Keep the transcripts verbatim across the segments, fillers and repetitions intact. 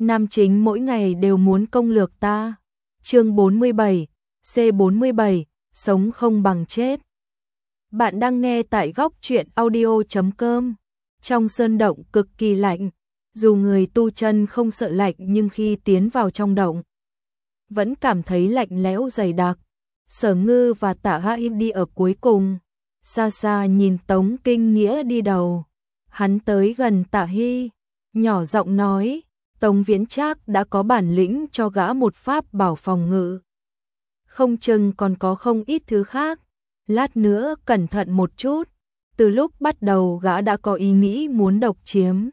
Nam chính mỗi ngày đều muốn công lược ta. Chương bốn mươi bảy, C bốn mươi bảy, sống không bằng chết. Bạn đang nghe tại góc truyện audio chấm com. Trong sơn động cực kỳ lạnh, dù người tu chân không sợ lạnh nhưng khi tiến vào trong động vẫn cảm thấy lạnh lẽo dày đặc. Sở Ngư và Tạ Hạ Im đi ở cuối cùng, xa xa nhìn Tống Kinh Nghĩa đi đầu. Hắn tới gần Tạ Hy, nhỏ giọng nói, Tống Viễn Trác đã có bản lĩnh cho gã một pháp bảo phòng ngự. Không chừng còn có không ít thứ khác, lát nữa cẩn thận một chút. Từ lúc bắt đầu gã đã có ý nghĩ muốn độc chiếm.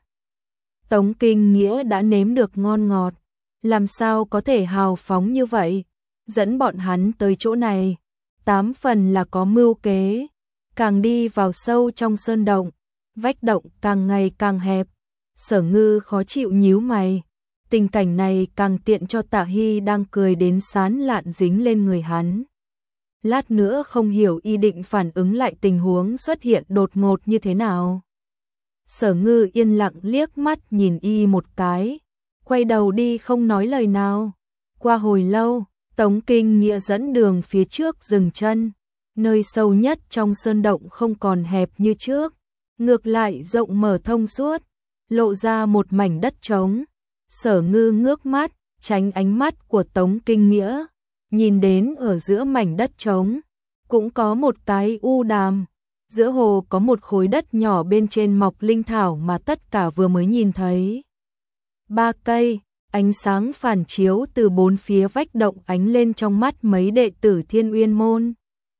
Tống Kinh Nghĩa đã nếm được ngon ngọt, làm sao có thể hào phóng như vậy, dẫn bọn hắn tới chỗ này, tám phần là có mưu kế. Càng đi vào sâu trong sơn động, vách động càng ngày càng hẹp. Sở Ngư khó chịu nhíu mày, tình cảnh này càng tiện cho Tạ Hy đang cười đến sán lạn dính lên người hắn. Lát nữa không hiểu y định phản ứng lại tình huống xuất hiện đột ngột như thế nào. Sở Ngư yên lặng liếc mắt nhìn y một cái, quay đầu đi không nói lời nào. Qua hồi lâu, Tống Kinh Nghĩa dẫn đường phía trước dừng chân. Nơi sâu nhất trong sơn động không còn hẹp như trước, ngược lại rộng mở thông suốt, lộ ra một mảnh đất trống. Sở Ngư ngước mắt, tránh ánh mắt của Tống Kinh Nghĩa, nhìn đến ở giữa mảnh đất trống cũng có một cái u đàm, giữa hồ có một khối đất nhỏ bên trên mọc linh thảo mà tất cả vừa mới nhìn thấy. Ba cây, ánh sáng phản chiếu từ bốn phía vách động ánh lên trong mắt mấy đệ tử Thiên Uyên môn.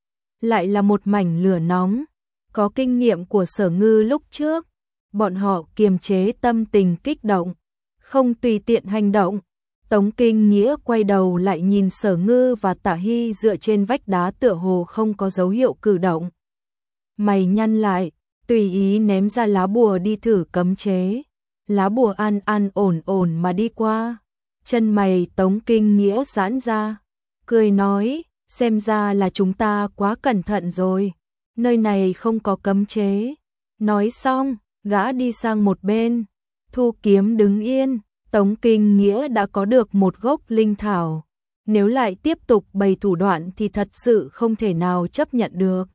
Lại là một mảnh lửa nóng, có kinh nghiệm của Sở Ngư lúc trước, bọn họ kiềm chế tâm tình kích động, không tùy tiện hành động. Tống Kinh Nghĩa quay đầu lại nhìn Sở Ngư và Tạ Hy dựa trên vách đá tựa hồ không có dấu hiệu cử động. Mày nhăn lại, tùy ý ném ra lá bùa đi thử cấm chế. Lá bùa an an ổn ổn mà đi qua. Chân mày Tống Kinh Nghĩa giãn ra, cười nói, xem ra là chúng ta quá cẩn thận rồi, nơi này không có cấm chế. Nói xong, gã đi sang một bên, thu kiếm đứng yên. Tống Kinh Nghĩa đã có được một gốc linh thảo, nếu lại tiếp tục bày thủ đoạn thì thật sự không thể nào chấp nhận được.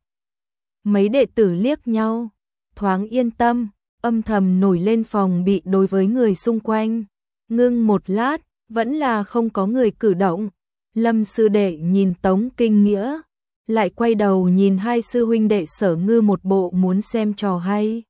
Mấy đệ tử liếc nhau, thoáng yên tâm, âm thầm nổi lên phòng bị đối với người xung quanh. Ngưng một lát, vẫn là không có người cử động. Lâm sư đệ nhìn Tống Kinh Nghĩa, lại quay đầu nhìn hai sư huynh đệ Sở Ngư một bộ muốn xem trò hay.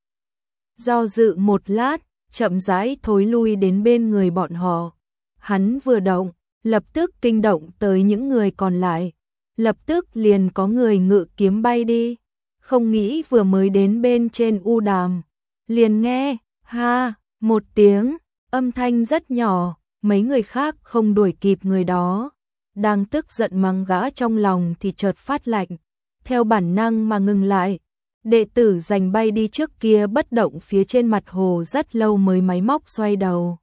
Do dự một lát, chậm rãi thối lui đến bên người bọn họ. Hắn vừa động, lập tức kinh động tới những người còn lại. Lập tức liền có người ngự kiếm bay đi. Không nghĩ vừa mới đến bên trên u đàm, liền nghe, ha, một tiếng, âm thanh rất nhỏ. Mấy người khác không đuổi kịp người đó, đang tức giận mắng gã trong lòng thì chợt phát lạnh, theo bản năng mà ngừng lại. Đệ tử giành bay đi trước kia bất động phía trên mặt hồ rất lâu mới máy móc xoay đầu.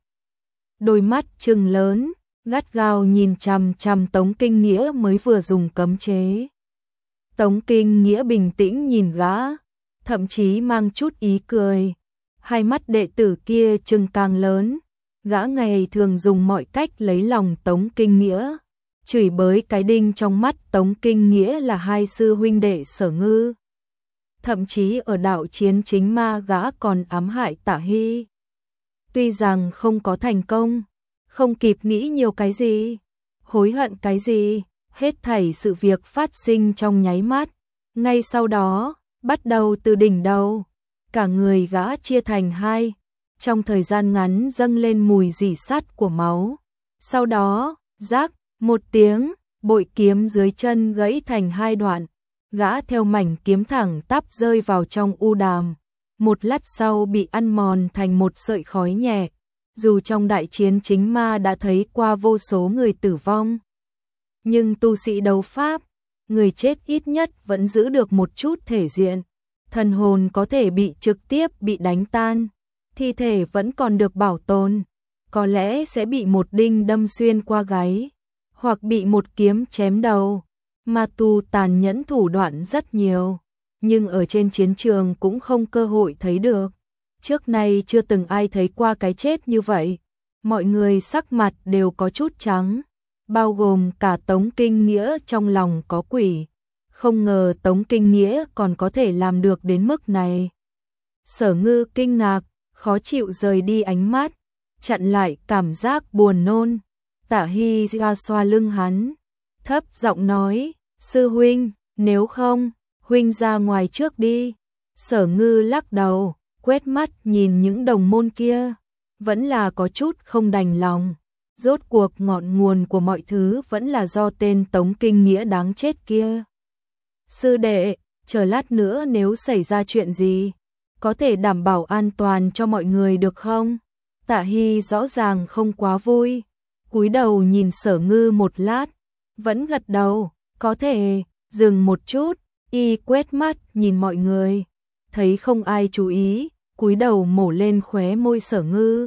Đôi mắt trừng lớn, gắt gao nhìn chằm chằm Tống Kinh Nghĩa mới vừa dùng cấm chế. Tống Kinh Nghĩa bình tĩnh nhìn gã, thậm chí mang chút ý cười. Hai mắt đệ tử kia trừng càng lớn, gã ngày thường dùng mọi cách lấy lòng Tống Kinh Nghĩa, chửi bới cái đinh trong mắt Tống Kinh Nghĩa là hai sư huynh đệ Sở Ngư. Thậm chí ở đạo chiến chính ma gã còn ám hại Tạ Hy. Tuy rằng không có thành công, không kịp nghĩ nhiều cái gì, hối hận cái gì, hết thảy sự việc phát sinh trong nháy mắt. Ngay sau đó, bắt đầu từ đỉnh đầu, cả người gã chia thành hai, trong thời gian ngắn dâng lên mùi rỉ sắt của máu. Sau đó, rác, một tiếng, bội kiếm dưới chân gãy thành hai đoạn. Gã theo mảnh kiếm thẳng tắp rơi vào trong u đàm, một lát sau bị ăn mòn thành một sợi khói nhẹ. Dù trong đại chiến chính ma đã thấy qua vô số người tử vong, nhưng tu sĩ đấu pháp, người chết ít nhất vẫn giữ được một chút thể diện. Thần hồn có thể bị trực tiếp bị đánh tan, thi thể vẫn còn được bảo tồn, có lẽ sẽ bị một đinh đâm xuyên qua gáy, hoặc bị một kiếm chém đầu. Ma tu tàn nhẫn thủ đoạn rất nhiều, nhưng ở trên chiến trường cũng không cơ hội thấy được. Trước nay chưa từng ai thấy qua cái chết như vậy. Mọi người sắc mặt đều có chút trắng, bao gồm cả Tống Kinh Nghĩa trong lòng có quỷ. Không ngờ Tống Kinh Nghĩa còn có thể làm được đến mức này. Sở Ngư kinh ngạc, khó chịu rời đi ánh mắt, chặn lại cảm giác buồn nôn. Tạ Hy ra xoa lưng hắn, thấp giọng nói, sư huynh, nếu không, huynh ra ngoài trước đi. Sở Ngư lắc đầu, quét mắt nhìn những đồng môn kia, vẫn là có chút không đành lòng. Rốt cuộc ngọn nguồn của mọi thứ vẫn là do tên Tống Kinh Nghĩa đáng chết kia. Sư đệ, chờ lát nữa nếu xảy ra chuyện gì, có thể đảm bảo an toàn cho mọi người được không? Tạ Hy rõ ràng không quá vui, cúi đầu nhìn Sở Ngư một lát, vẫn gật đầu, có thể. Dừng một chút, y quét mắt nhìn mọi người, thấy không ai chú ý, cúi đầu mổ lên khóe môi Sở Ngư.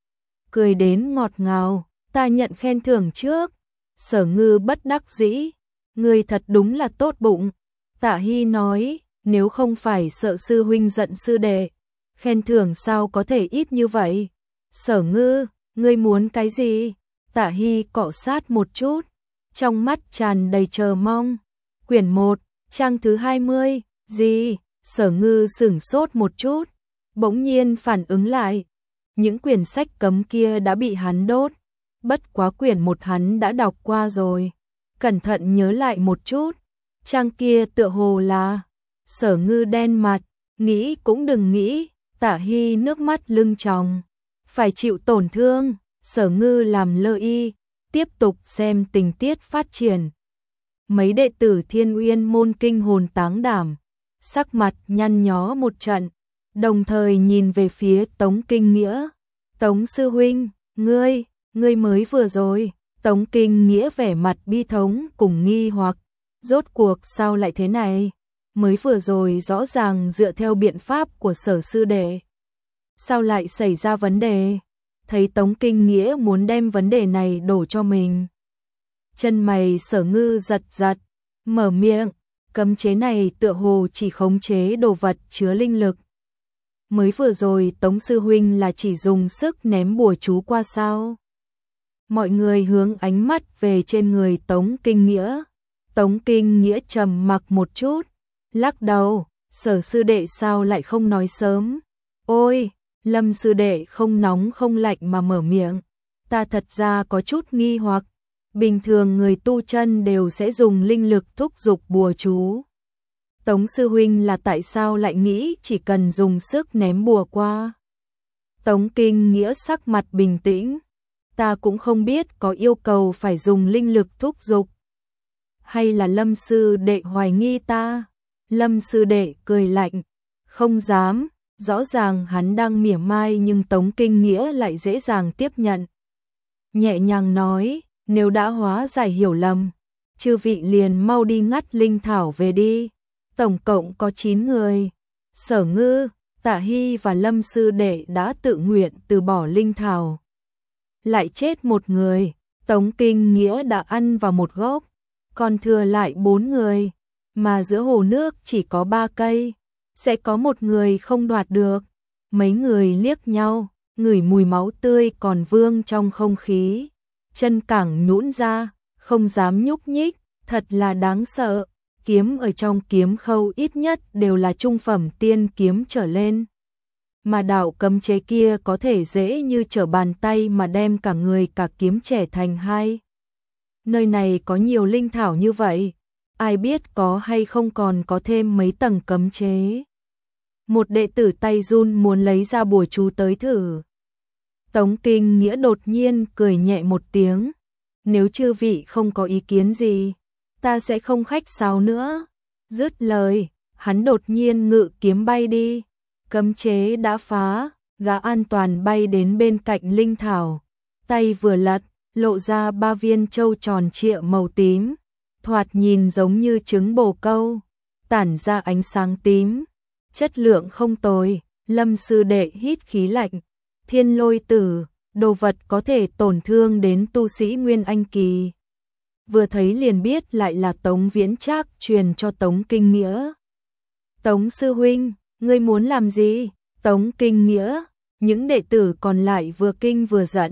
Cười đến ngọt ngào, ta nhận khen thưởng trước. Sở Ngư bất đắc dĩ, người thật đúng là tốt bụng. Tạ Hy nói, nếu không phải sợ sư huynh giận sư đệ, khen thưởng sao có thể ít như vậy. Sở Ngư, ngươi muốn cái gì? Tạ Hy cọ sát một chút, trong mắt tràn đầy chờ mong. Quyển một, trang thứ hai mươi, gì? Sở Ngư sửng sốt một chút, bỗng nhiên phản ứng lại. Những quyển sách cấm kia đã bị hắn đốt, bất quá quyển một hắn đã đọc qua rồi. Cẩn thận nhớ lại một chút, trang kia tựa hồ là... Sở Ngư đen mặt, nghĩ cũng đừng nghĩ. Tạ Hy nước mắt lưng tròng, phải chịu tổn thương. Sở Ngư làm lơ y, tiếp tục xem tình tiết phát triển. Mấy đệ tử Thiên Uyên môn kinh hồn táng đảm, sắc mặt nhăn nhó một trận, đồng thời nhìn về phía Tống Kinh Nghĩa. Tống sư huynh, ngươi, ngươi mới vừa rồi. Tống Kinh Nghĩa vẻ mặt bi thống cùng nghi hoặc, rốt cuộc sao lại thế này? Mới vừa rồi rõ ràng dựa theo biện pháp của Sở sư đệ, sao lại xảy ra vấn đề? Thấy Tống Kinh Nghĩa muốn đem vấn đề này đổ cho mình, chân mày Sở Ngư giật giật, mở miệng, cấm chế này tựa hồ chỉ khống chế đồ vật chứa linh lực. Mới vừa rồi Tống sư huynh là chỉ dùng sức ném bùa chú qua sao? Mọi người hướng ánh mắt về trên người Tống Kinh Nghĩa. Tống Kinh Nghĩa trầm mặc một chút, lắc đầu, Sở sư đệ sao lại không nói sớm? Ôi, Lâm sư đệ không nóng không lạnh mà mở miệng, ta thật ra có chút nghi hoặc, bình thường người tu chân đều sẽ dùng linh lực thúc giục bùa chú. Tống sư huynh là tại sao lại nghĩ chỉ cần dùng sức ném bùa qua? Tống Kinh Nghĩa sắc mặt bình tĩnh, ta cũng không biết có yêu cầu phải dùng linh lực thúc giục. Hay là Lâm sư đệ hoài nghi ta? Lâm sư đệ cười lạnh, không dám. Rõ ràng hắn đang mỉa mai nhưng Tống Kinh Nghĩa lại dễ dàng tiếp nhận. Nhẹ nhàng nói, nếu đã hóa giải hiểu lầm, chư vị liền mau đi ngắt linh thảo về đi. Tổng cộng có chín người. Sở Ngư, Tạ Hy và Lâm sư đệ đã tự nguyện từ bỏ linh thảo. Lại chết một người, Tống Kinh Nghĩa đã ăn vào một gốc, còn thừa lại bốn người, mà giữa hồ nước chỉ có ba cây. Sẽ có một người không đoạt được. Mấy người liếc nhau, ngửi mùi máu tươi còn vương trong không khí, chân cẳng nhũn ra, không dám nhúc nhích, thật là đáng sợ. Kiếm ở trong kiếm khâu ít nhất đều là trung phẩm tiên kiếm trở lên, mà đạo cấm chế kia có thể dễ như trở bàn tay mà đem cả người cả kiếm trẻ thành hai. Nơi này có nhiều linh thảo như vậy, ai biết có hay không còn có thêm mấy tầng cấm chế. Một đệ tử tay run muốn lấy ra bùa chú tới thử. Tống Kinh Nghĩa đột nhiên cười nhẹ một tiếng, nếu chư vị không có ý kiến gì, ta sẽ không khách sáo nữa. Dứt lời, hắn đột nhiên ngự kiếm bay đi, cấm chế đã phá, gã an toàn bay đến bên cạnh linh thảo, tay vừa lật, lộ ra ba viên châu tròn trịa màu tím, thoạt nhìn giống như trứng bồ câu, tản ra ánh sáng tím, chất lượng không tồi. Lâm sư đệ hít khí lạnh, thiên lôi tử, đồ vật có thể tổn thương đến tu sĩ Nguyên Anh kỳ. Vừa thấy liền biết lại là Tống Viễn Trác truyền cho Tống Kinh Nghĩa. Tống sư huynh, ngươi muốn làm gì? Tống Kinh Nghĩa, những đệ tử còn lại vừa kinh vừa giận,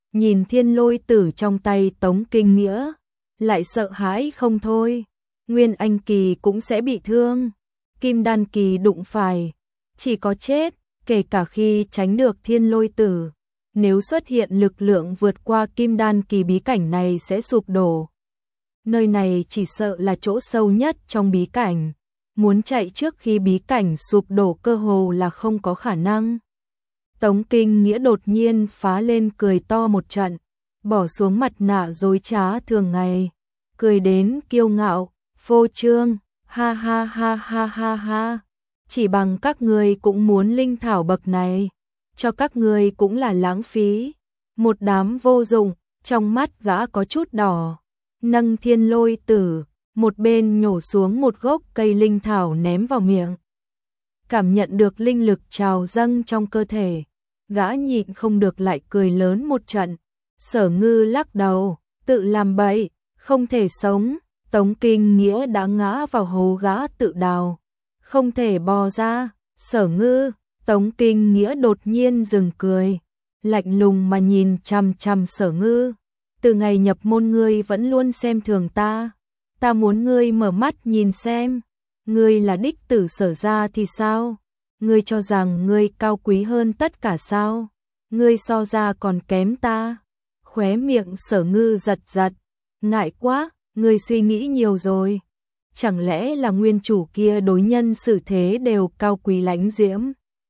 nhìn thiên lôi tử trong tay Tống Kinh Nghĩa, lại sợ hãi không thôi. Nguyên Anh kỳ cũng sẽ bị thương, Kim Đan kỳ đụng phải, chỉ có chết, kể cả khi tránh được thiên lôi tử. Nếu xuất hiện lực lượng vượt qua Kim Đan kỳ bí cảnh này sẽ sụp đổ. Nơi này chỉ sợ là chỗ sâu nhất trong bí cảnh, muốn chạy trước khi bí cảnh sụp đổ cơ hồ là không có khả năng. Tống Kinh Nghĩa đột nhiên phá lên cười to một trận, bỏ xuống mặt nạ dối trá thường ngày, cười đến kiêu ngạo, phô trương, ha ha ha ha ha ha, chỉ bằng các ngươi cũng muốn linh thảo bậc này, cho các ngươi cũng là lãng phí, một đám vô dụng. Trong mắt gã có chút đỏ, nâng thiên lôi tử, một bên nhổ xuống một gốc cây linh thảo ném vào miệng. Cảm nhận được linh lực trào dâng trong cơ thể, gã nhịn không được lại cười lớn một trận. Sở Ngư lắc đầu, tự làm bậy, không thể sống. Tống Kinh Nghĩa đã ngã vào hố gã tự đào, không thể bò ra. Sở Ngư, Tống Kinh Nghĩa đột nhiên dừng cười, lạnh lùng mà nhìn chằm chằm Sở Ngư. Từ ngày nhập môn ngươi vẫn luôn xem thường ta, ta muốn ngươi mở mắt nhìn xem, ngươi là đích tử Sở gia thì sao? Ngươi cho rằng ngươi cao quý hơn tất cả sao? Ngươi so ra còn kém ta. Khóe miệng Sở Ngư giật giật, ngại quá, ngươi suy nghĩ nhiều rồi. Chẳng lẽ là nguyên chủ kia đối nhân xử thế đều cao quý lãnh diễm?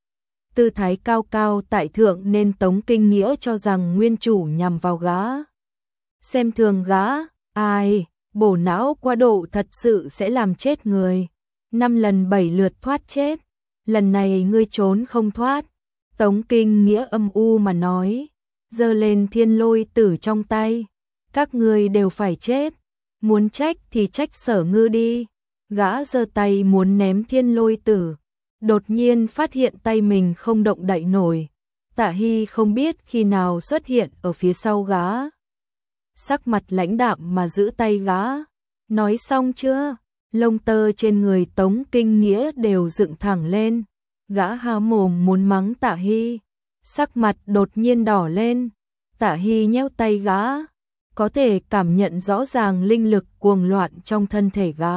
Tư thái cao cao tại thượng nên Tống Kinh Nghĩa cho rằng nguyên chủ nhằm vào gã. Xem thường gã, ai, bổ não quá độ thật sự sẽ làm chết người. Năm lần bảy lượt thoát chết, lần này ngươi trốn không thoát. Tống Kinh Nghĩa âm u mà nói, giơ lên thiên lôi tử trong tay, các ngươi đều phải chết, muốn trách thì trách Sở Ngư đi. Gã giơ tay muốn ném thiên lôi tử, đột nhiên phát hiện tay mình không động đậy nổi. Tạ Hy không biết khi nào xuất hiện ở phía sau gã, sắc mặt lãnh đạm mà giữ tay gã. Nói xong chưa? Lông tơ trên người Tống Kinh Nghĩa đều dựng thẳng lên. Gã há mồm muốn mắng Tạ Hy, sắc mặt đột nhiên đỏ lên. Tạ Hy nhéo tay gã, có thể cảm nhận rõ ràng linh lực cuồng loạn trong thân thể gã.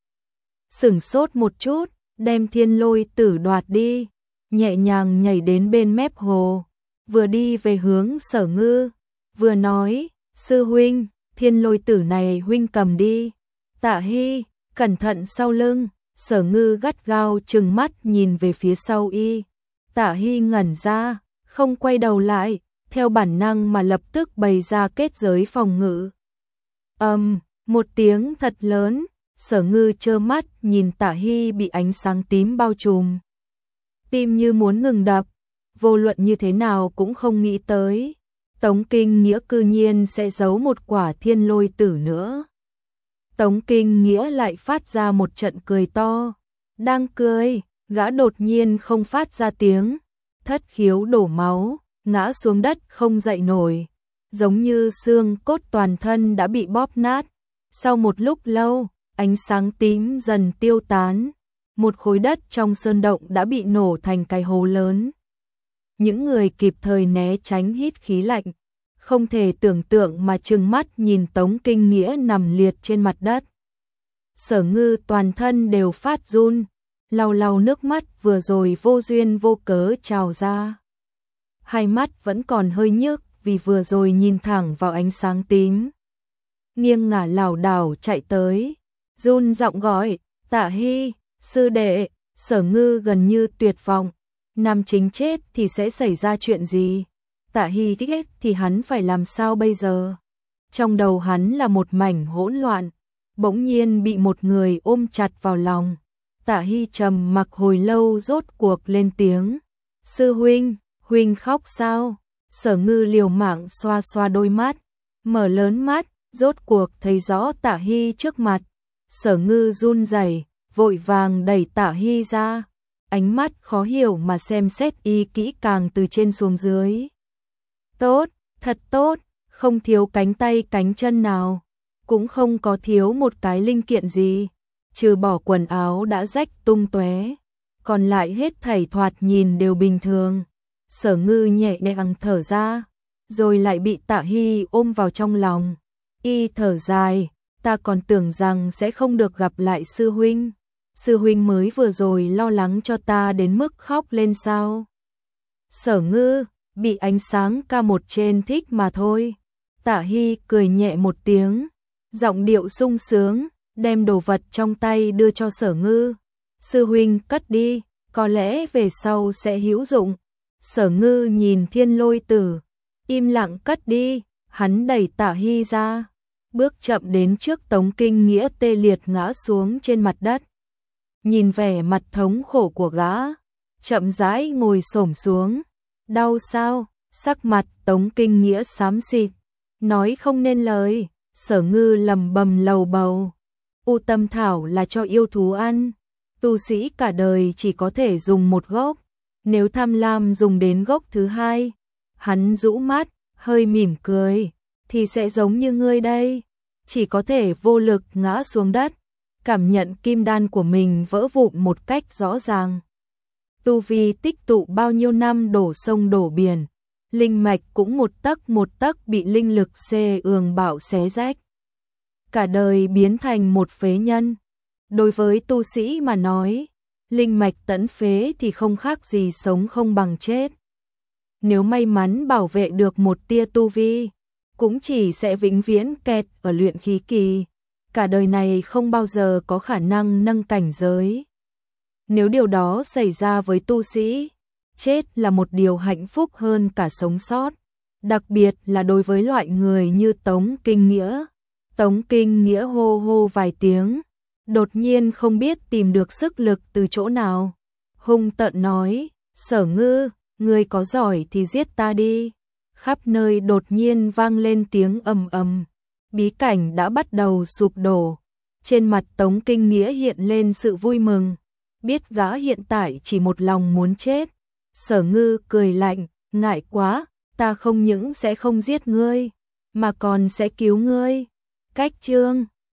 Sửng sốt một chút, đem thiên lôi tử đoạt đi, nhẹ nhàng nhảy đến bên mép hồ, vừa đi về hướng Sở Ngư, vừa nói, sư huynh, thiên lôi tử này huynh cầm đi. Tạ Hy, cẩn thận sau lưng. Sở Ngư gắt gao trừng mắt nhìn về phía sau y. Tạ Hy ngẩn ra, không quay đầu lại, theo bản năng mà lập tức bày ra kết giới phòng ngự. Ầm, um, một tiếng thật lớn, Sở Ngư trơ mắt nhìn Tạ Hy bị ánh sáng tím bao trùm. Tim như muốn ngừng đập, vô luận như thế nào cũng không nghĩ tới Tống Kinh Nghĩa cư nhiên sẽ giấu một quả thiên lôi tử nữa. Tống Kinh Nghĩa lại phát ra một trận cười to. Đang cười, gã đột nhiên không phát ra tiếng, thất khiếu đổ máu, ngã xuống đất không dậy nổi, giống như xương cốt toàn thân đã bị bóp nát. Sau một lúc lâu, ánh sáng tím dần tiêu tán, một khối đất trong sơn động đã bị nổ thành cái hố lớn. Những người kịp thời né tránh hít khí lạnh, không thể tưởng tượng mà trừng mắt nhìn Tống Kinh Nghĩa nằm liệt trên mặt đất. Sở Ngư toàn thân đều phát run, lau lau nước mắt vừa rồi vô duyên vô cớ trào ra. Hai mắt vẫn còn hơi nhức vì vừa rồi nhìn thẳng vào ánh sáng tím. Nghiêng ngả lảo đảo chạy tới, run giọng gọi, Tạ Hy, sư đệ. Sở Ngư gần như tuyệt vọng, nam chính chết thì sẽ xảy ra chuyện gì? Tạ Hy thích thì hắn phải làm sao bây giờ? Trong đầu hắn là một mảnh hỗn loạn, bỗng nhiên bị một người ôm chặt vào lòng. Tạ Hy trầm mặc hồi lâu rốt cuộc lên tiếng. Sư huynh, huynh khóc sao? Sở Ngư liều mạng xoa xoa đôi mắt, mở lớn mắt, rốt cuộc thấy rõ Tạ Hy trước mặt. Sở Ngư run rẩy, vội vàng đẩy Tạ Hy ra, ánh mắt khó hiểu mà xem xét y kỹ càng từ trên xuống dưới. Tốt, thật tốt, không thiếu cánh tay cánh chân nào, cũng không có thiếu một cái linh kiện gì, trừ bỏ quần áo đã rách tung tóe, còn lại hết thảy thoạt nhìn đều bình thường. Sở Ngư nhẹ nhàng thở ra, rồi lại bị Tạ Hy ôm vào trong lòng. Y thở dài, ta còn tưởng rằng sẽ không được gặp lại sư huynh. Sư huynh mới vừa rồi lo lắng cho ta đến mức khóc lên sao. Sở Ngư, bị ánh sáng ca một trên thích mà thôi. Tạ Hy cười nhẹ một tiếng, giọng điệu sung sướng, đem đồ vật trong tay đưa cho Sở Ngư. Sư huynh cất đi, có lẽ về sau sẽ hữu dụng. Sở Ngư nhìn Thiên Lôi Tử, im lặng cất đi, hắn đẩy Tạ Hy ra, bước chậm đến trước Tống Kinh Nghĩa tê liệt ngã xuống trên mặt đất. Nhìn vẻ mặt thống khổ của gã, chậm rãi ngồi xổm xuống. Đau sao? Sắc mặt Tống Kinh Nghĩa xám xịt, nói không nên lời. Sở Ngư lầm bầm lầu bầu, U Tâm Thảo là cho yêu thú ăn, tu sĩ cả đời chỉ có thể dùng một gốc, nếu tham lam dùng đến gốc thứ hai. Hắn rũ mắt, hơi mỉm cười, thì sẽ giống như ngươi đây, chỉ có thể vô lực ngã xuống đất, cảm nhận kim đan của mình vỡ vụn một cách rõ ràng. Tu vi tích tụ bao nhiêu năm đổ sông đổ biển, linh mạch cũng một tấc một tấc bị linh lực xê ương bạo xé rách. Cả đời biến thành một phế nhân. Đối với tu sĩ mà nói, linh mạch tẫn phế thì không khác gì sống không bằng chết. Nếu may mắn bảo vệ được một tia tu vi, cũng chỉ sẽ vĩnh viễn kẹt ở luyện khí kỳ, cả đời này không bao giờ có khả năng nâng cảnh giới. Nếu điều đó xảy ra với tu sĩ, chết là một điều hạnh phúc hơn cả sống sót, đặc biệt là đối với loại người như Tống Kinh Nghĩa. Tống Kinh Nghĩa hô hô vài tiếng, đột nhiên không biết tìm được sức lực từ chỗ nào. Hung tợn nói, Sở Ngư, ngươi có giỏi thì giết ta đi. Khắp nơi đột nhiên vang lên tiếng ầm ầm, bí cảnh đã bắt đầu sụp đổ. Trên mặt Tống Kinh Nghĩa hiện lên sự vui mừng, biết gã hiện tại chỉ một lòng muốn chết. Sở Ngư cười lạnh, ngại quá, ta không những sẽ không giết ngươi, mà còn sẽ cứu ngươi. Cách chương